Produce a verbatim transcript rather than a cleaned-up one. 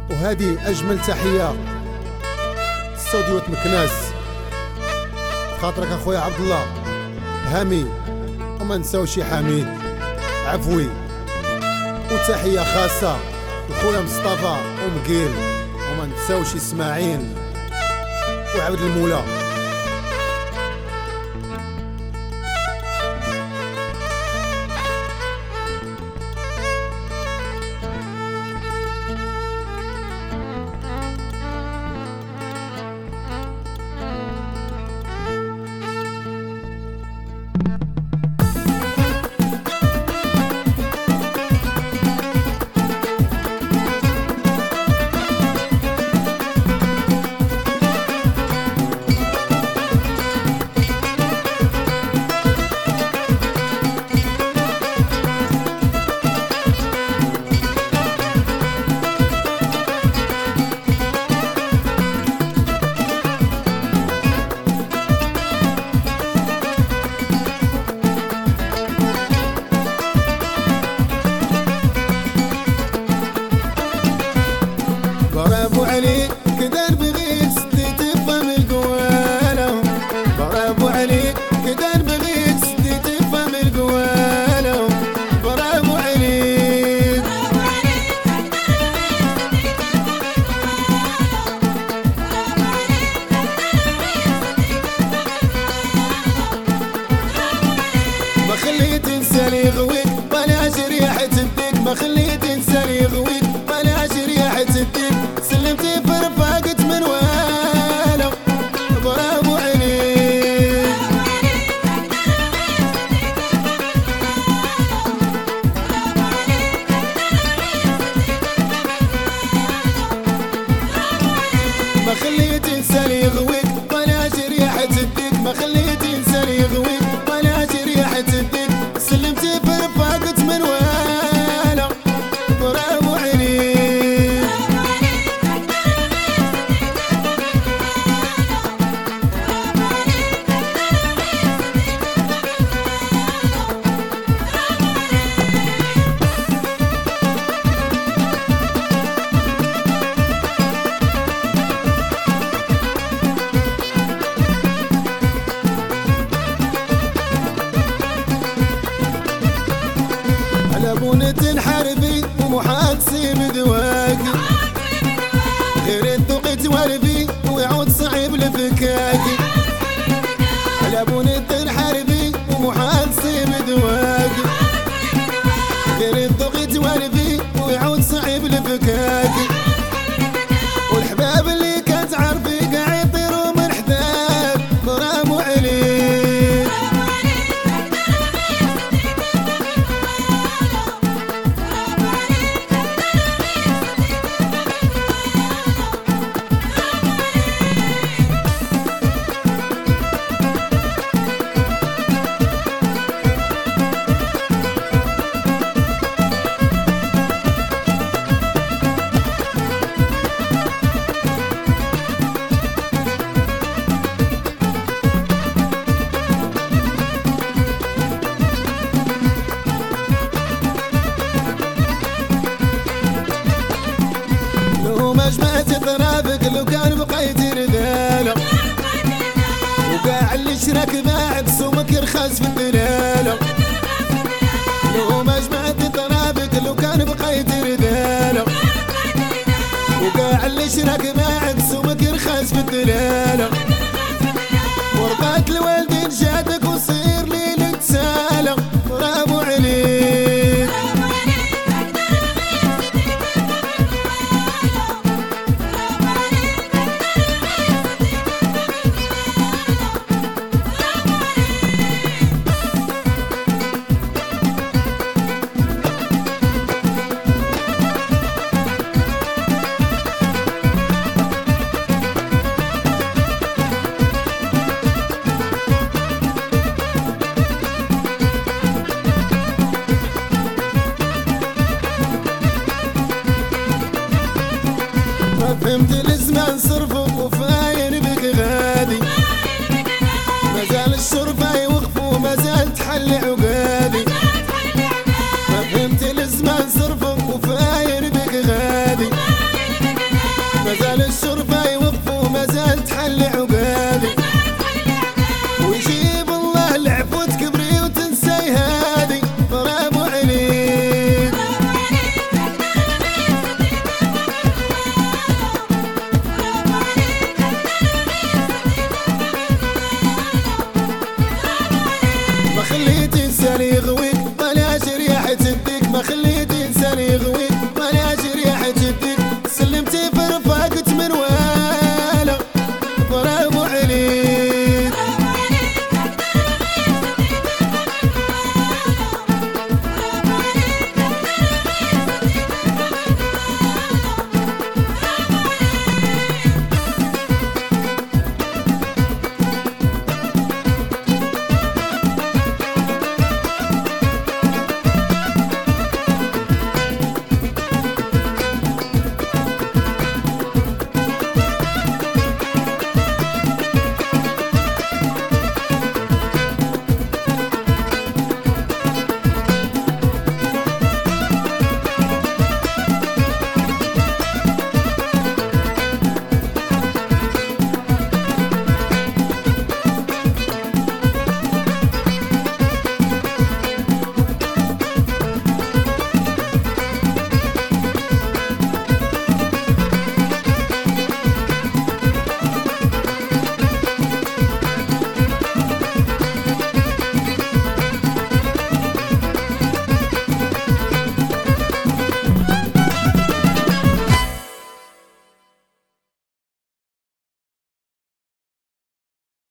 وهذه أجمل تحية استوديو مكناس خاطرك أخويا عبد الله هامي، وما نساوش حميد عفوي، وتحية خاصة لخويا مصطفى ومقيل، وما نساوش اسماعيل وعبد المولى. برافو عليك كدار بغيت سديت فم القوالة، برافو عليك كدار بغيت سديت فم القوالة، برافو عليك ما خليت انسان يغويك بلاش ريحة الديك، ما خليت انسان يغويك بلاش ريحة الديك، سلمتي في رفاقة من والا، برافو عليك ما خليت انسان يغويك بلاش ريحة الديك، ما خليت انسان يغويك بلاش ريحة الديك، سلمتي في رفاقة من والا، برافو عليك على بونة حربي ومحاكسي بدواكي، غير الذوق تواربي ويعود صعيب لفكاكي، على بونة حربي ومحاكسي بدواكي، غير الذوق تواربي ويعود صعيب لفكاكي، والحباب اللي كانت عارفي قاعد يطيروا من حداك، برافو عليك لو ما جمعت اطرافك لو كان بقيت رذالة، وقاع اللي شراك باعك سومك يرخص في الدلالة، لو ما جمعت اطرافك لو كان بقيت رذالة، وقاع اللي شراك باعك سومك يرخص في الدلالة، ورضات الوالدين جاتك وصير لي لك سالة، برافو عليك فهمت الزمان صرفه وفاين بك غادي، ما زال الشرفة يوقفوا وما زال تحل عقادي، ما فهمت الزمان صرفه وفاين بك غادي، ثاني